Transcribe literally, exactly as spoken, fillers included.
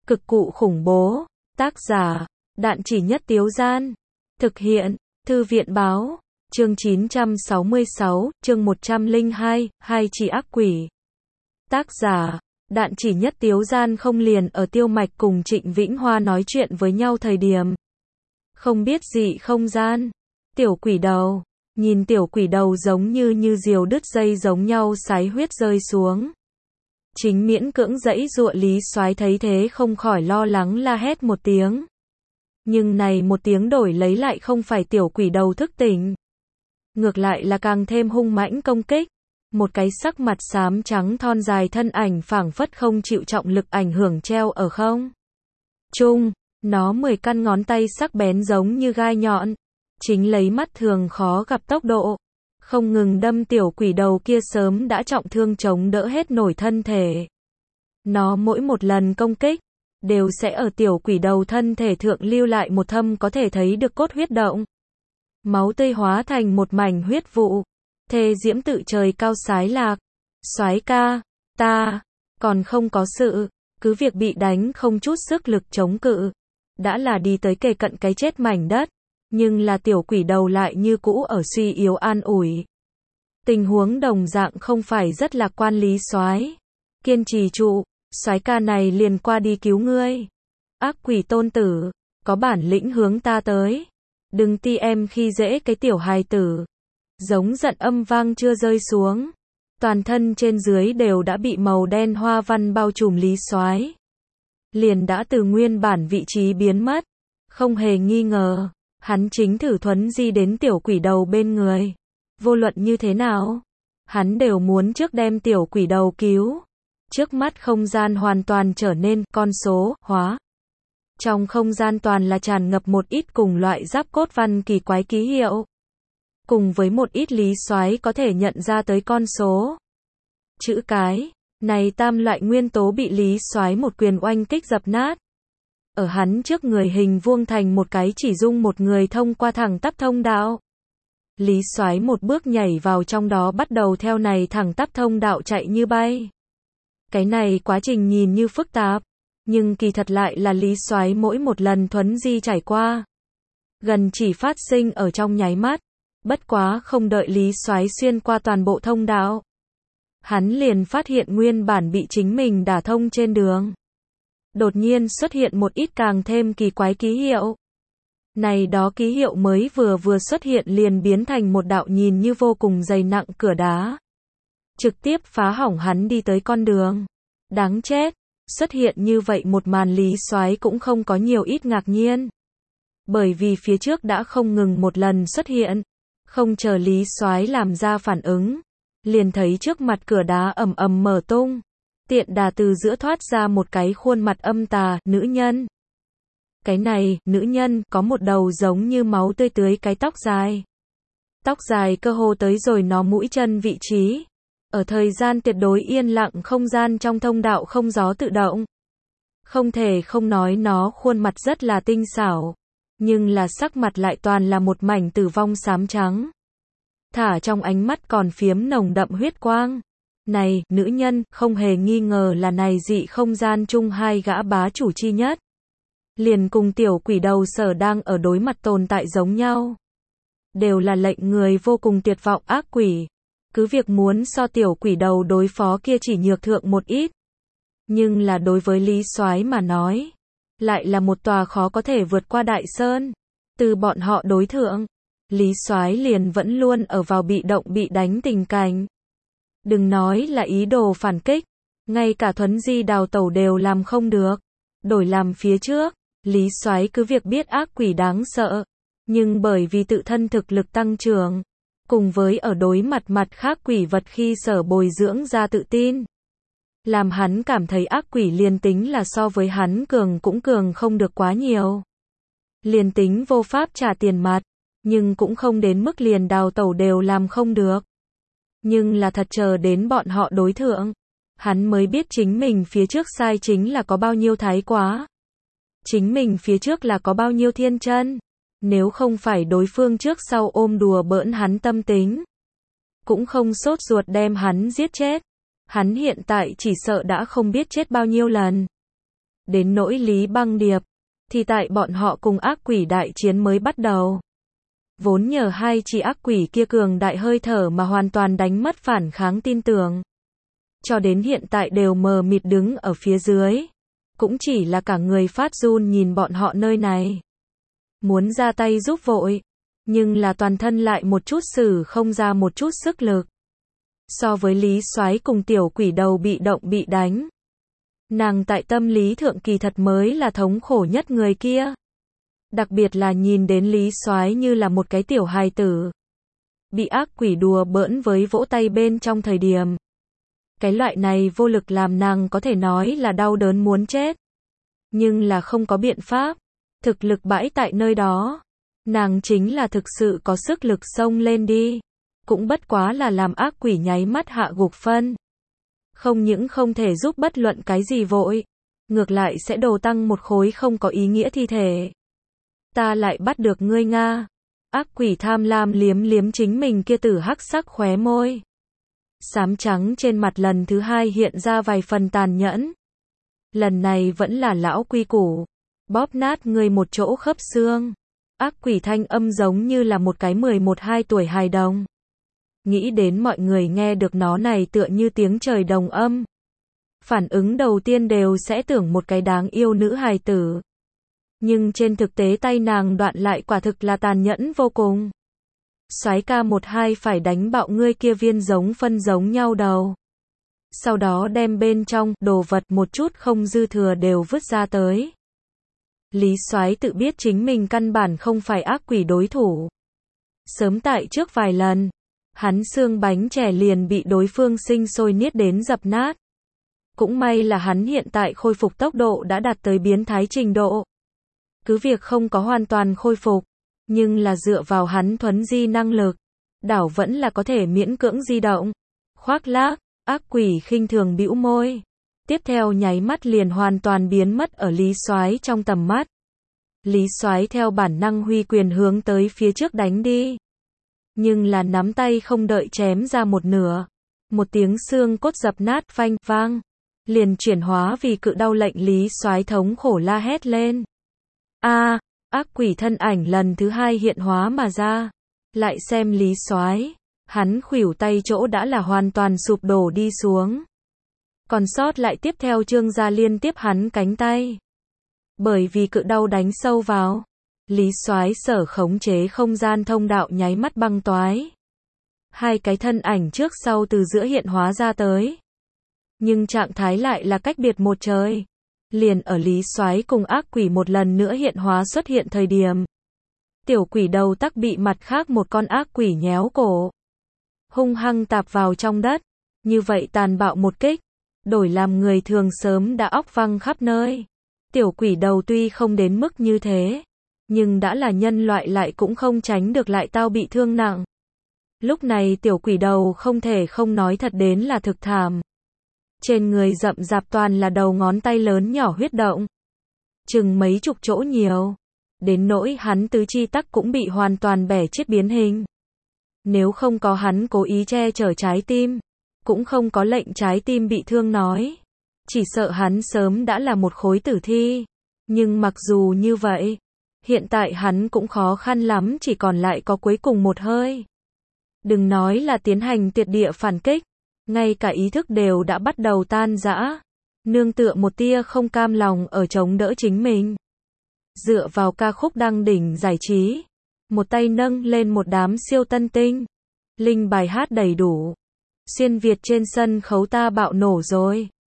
Cực cụ khủng bố. Tác giả, Đạn Chỉ Nhất Tiếu Gian. Thực hiện, Thư viện Báo. Chương chín trăm sáu mươi sáu, chương một trăm lẻ hai, Hai Chỉ Ác Quỷ. Tác giả, Đạn Chỉ Nhất Tiếu Gian. Không liền ở Tiêu Mạch cùng Trịnh Vĩnh Hoa nói chuyện với nhau thời điểm. Không biết dị không gian. Tiểu quỷ đầu. Nhìn tiểu quỷ đầu giống như như diều đứt dây giống nhau sái huyết rơi xuống. Chính miễn cưỡng dãy giụa Lý Soái thấy thế không khỏi lo lắng la hét một tiếng. Nhưng này một tiếng đổi lấy lại không phải tiểu quỷ đầu thức tỉnh. Ngược lại là càng thêm hung mãnh công kích. Một cái sắc mặt xám trắng thon dài thân ảnh phảng phất không chịu trọng lực ảnh hưởng treo ở không trung. Nó mười căn ngón tay sắc bén giống như gai nhọn. Chính lấy mắt thường khó gặp tốc độ. Không ngừng đâm tiểu quỷ đầu kia sớm đã trọng thương chống đỡ hết nổi thân thể. Nó mỗi một lần công kích, đều sẽ ở tiểu quỷ đầu thân thể thượng lưu lại một thâm có thể thấy được cốt huyết động. Máu tươi hóa thành một mảnh huyết vụ. Thê diễm tự trời cao sái lạc. Soái ca, ta, còn không có sự, cứ việc bị đánh không chút sức lực chống cự. Đã là đi tới kề cận cái chết mảnh đất. Nhưng là tiểu quỷ đầu lại như cũ ở suy yếu an ủi. Tình huống đồng dạng không phải rất lạc quan. Lý Soái, kiên trì trụ, soái ca này liền qua đi cứu ngươi. Ác quỷ tôn tử, có bản lĩnh hướng ta tới. Đừng ti em khi dễ cái tiểu hài tử. Giống giận âm vang chưa rơi xuống. Toàn thân trên dưới đều đã bị màu đen hoa văn bao trùm. Lý Soái liền đã từ nguyên bản vị trí biến mất. Không hề nghi ngờ. Hắn chính thử thuấn di đến tiểu quỷ đầu bên người. Vô luận như thế nào, hắn đều muốn trước đem tiểu quỷ đầu cứu. Trước mắt không gian hoàn toàn trở nên con số hóa. Trong không gian toàn là tràn ngập một ít cùng loại giáp cốt văn kỳ quái ký hiệu. Cùng với một ít Lý Soái có thể nhận ra tới con số. Chữ cái, này tam loại nguyên tố bị Lý Soái một quyền oanh kích dập nát. Ở hắn trước người hình vuông thành một cái chỉ dung một người thông qua thẳng tắp thông đạo. Lý Soái một bước nhảy vào trong đó bắt đầu theo này thẳng tắp thông đạo chạy như bay. Cái này quá trình nhìn như phức tạp, nhưng kỳ thật lại là Lý Soái mỗi một lần thuấn di trải qua. Gần chỉ phát sinh ở trong nháy mắt, bất quá không đợi Lý Soái xuyên qua toàn bộ thông đạo. Hắn liền phát hiện nguyên bản bị chính mình đả thông trên đường. Đột nhiên xuất hiện một ít càng thêm kỳ quái ký hiệu. Này đó ký hiệu mới vừa vừa xuất hiện liền biến thành một đạo nhìn như vô cùng dày nặng cửa đá. Trực tiếp phá hỏng hắn đi tới con đường. Đáng chết, xuất hiện như vậy một màn Lý Soái cũng không có nhiều ít ngạc nhiên. Bởi vì phía trước đã không ngừng một lần xuất hiện. Không chờ Lý Soái làm ra phản ứng. Liền thấy trước mặt cửa đá ầm ầm mở tung. Tiện đà từ giữa thoát ra một cái khuôn mặt âm tà, nữ nhân. Cái này, nữ nhân, có một đầu giống như máu tươi tưới cái tóc dài. Tóc dài cơ hồ tới rồi nó mũi chân vị trí. Ở thời gian tuyệt đối yên lặng không gian trong thông đạo không gió tự động. Không thể không nói nó khuôn mặt rất là tinh xảo. Nhưng là sắc mặt lại toàn là một mảnh tử vong xám trắng. Thả trong ánh mắt còn phiếm nồng đậm huyết quang. Này, nữ nhân, không hề nghi ngờ là này dị không gian chung hai gã bá chủ chi nhất. Liền cùng tiểu quỷ đầu sở đang ở đối mặt tồn tại giống nhau. Đều là lệnh người vô cùng tuyệt vọng ác quỷ. Cứ việc muốn so tiểu quỷ đầu đối phó kia chỉ nhược thượng một ít. Nhưng là đối với Lý Soái mà nói. Lại là một tòa khó có thể vượt qua đại sơn. Từ bọn họ đối thượng. Lý Soái liền vẫn luôn ở vào bị động bị đánh tình cảnh. Đừng nói là ý đồ phản kích, ngay cả thuấn di đào tẩu đều làm không được. Đổi làm phía trước, Lý Soái cứ việc biết ác quỷ đáng sợ, nhưng bởi vì tự thân thực lực tăng trưởng, cùng với ở đối mặt mặt khác quỷ vật khi sở bồi dưỡng ra tự tin, làm hắn cảm thấy ác quỷ liền tính là so với hắn cường cũng cường không được quá nhiều. Liền tính vô pháp trả tiền mặt, nhưng cũng không đến mức liền đào tẩu đều làm không được. Nhưng là thật chờ đến bọn họ đối thượng, hắn mới biết chính mình phía trước sai chính là có bao nhiêu thái quá. Chính mình phía trước là có bao nhiêu thiên chân. Nếu không phải đối phương trước sau ôm đùa bỡn hắn tâm tính, cũng không sốt ruột đem hắn giết chết, hắn hiện tại chỉ sợ đã không biết chết bao nhiêu lần. Đến nỗi Lý Băng Điệp, thì tại bọn họ cùng ác quỷ đại chiến mới bắt đầu. Vốn nhờ hai chị ác quỷ kia cường đại hơi thở mà hoàn toàn đánh mất phản kháng tin tưởng. Cho đến hiện tại đều mờ mịt đứng ở phía dưới. Cũng chỉ là cả người phát run nhìn bọn họ nơi này. Muốn ra tay giúp vội, nhưng là toàn thân lại một chút sử không ra một chút sức lực. So với Lý Soái cùng tiểu quỷ đầu bị động bị đánh, nàng tại tâm lý thượng kỳ thật mới là thống khổ nhất người kia. Đặc biệt là nhìn đến Lý Soái như là một cái tiểu hài tử, bị ác quỷ đùa bỡn với vỗ tay bên trong thời điểm. Cái loại này vô lực làm nàng có thể nói là đau đớn muốn chết. Nhưng là không có biện pháp. Thực lực bãi tại nơi đó. Nàng chính là thực sự có sức lực xông lên đi. Cũng bất quá là làm ác quỷ nháy mắt hạ gục phân. Không những không thể giúp bất luận cái gì vội. Ngược lại sẽ đồ tăng một khối không có ý nghĩa thi thể. Ta lại bắt được ngươi Nga. Ác quỷ tham lam liếm liếm chính mình kia tử hắc sắc khóe môi. Xám trắng trên mặt lần thứ hai hiện ra vài phần tàn nhẫn. Lần này vẫn là lão quy củ. Bóp nát ngươi một chỗ khớp xương. Ác quỷ thanh âm giống như là một cái mười một hai tuổi hài đồng. Nghĩ đến mọi người nghe được nó này tựa như tiếng trời đồng âm. Phản ứng đầu tiên đều sẽ tưởng một cái đáng yêu nữ hài tử. Nhưng trên thực tế tay nàng đoạn lại quả thực là tàn nhẫn vô cùng. Soái ca một hai phải đánh bạo ngươi kia viên giống phân giống nhau đầu. Sau đó đem bên trong đồ vật một chút không dư thừa đều vứt ra tới. Lý Soái tự biết chính mình căn bản không phải ác quỷ đối thủ. Sớm tại trước vài lần, hắn xương bánh chè liền bị đối phương sinh sôi niết đến dập nát. Cũng may là hắn hiện tại khôi phục tốc độ đã đạt tới biến thái trình độ. Cứ việc không có hoàn toàn khôi phục, nhưng là dựa vào hắn thuấn di năng lực, đảo vẫn là có thể miễn cưỡng di động. Khoác lác, ác quỷ khinh thường bĩu môi. Tiếp theo nháy mắt liền hoàn toàn biến mất ở Lý Soái trong tầm mắt. Lý Soái theo bản năng huy quyền hướng tới phía trước đánh đi. Nhưng là nắm tay không đợi chém ra một nửa. Một tiếng xương cốt dập nát phanh vang. Liền chuyển hóa vì cự đau lệnh Lý Soái thống khổ la hét lên. A, ác quỷ thân ảnh lần thứ hai hiện hóa mà ra. Lại xem Lý Soái, hắn khuỷu tay chỗ đã là hoàn toàn sụp đổ đi xuống. Còn sót lại tiếp theo trương ra liên tiếp hắn cánh tay. Bởi vì cự đau đánh sâu vào, Lý Soái sở khống chế không gian thông đạo nháy mắt băng toái. Hai cái thân ảnh trước sau từ giữa hiện hóa ra tới. Nhưng trạng thái lại là cách biệt một trời. Liền ở Lý Soái cùng ác quỷ một lần nữa hiện hóa xuất hiện thời điểm. Tiểu quỷ đầu tắc bị mặt khác một con ác quỷ nhéo cổ. Hung hăng tạp vào trong đất. Như vậy tàn bạo một kích. Đổi làm người thường sớm đã óc văng khắp nơi. Tiểu quỷ đầu tuy không đến mức như thế. Nhưng đã là nhân loại lại cũng không tránh được lại tao bị thương nặng. Lúc này tiểu quỷ đầu không thể không nói thật đến là thực thảm. Trên người rậm rạp toàn là đầu ngón tay lớn nhỏ huyết động. Chừng mấy chục chỗ nhiều. Đến nỗi hắn tứ chi tắc cũng bị hoàn toàn bẻ chết biến hình. Nếu không có hắn cố ý che chở trái tim, cũng không có lệnh trái tim bị thương nói. Chỉ sợ hắn sớm đã là một khối tử thi. Nhưng mặc dù như vậy, hiện tại hắn cũng khó khăn lắm chỉ còn lại có cuối cùng một hơi. Đừng nói là tiến hành tuyệt địa phản kích. Ngay cả ý thức đều đã bắt đầu tan rã. Nương tựa một tia không cam lòng ở chống đỡ chính mình. Dựa vào ca khúc đăng đỉnh giải trí. Một tay nâng lên một đám siêu tân tinh. Linh bài hát đầy đủ. Xuyên Việt trên sân khấu ta bạo nổ rồi.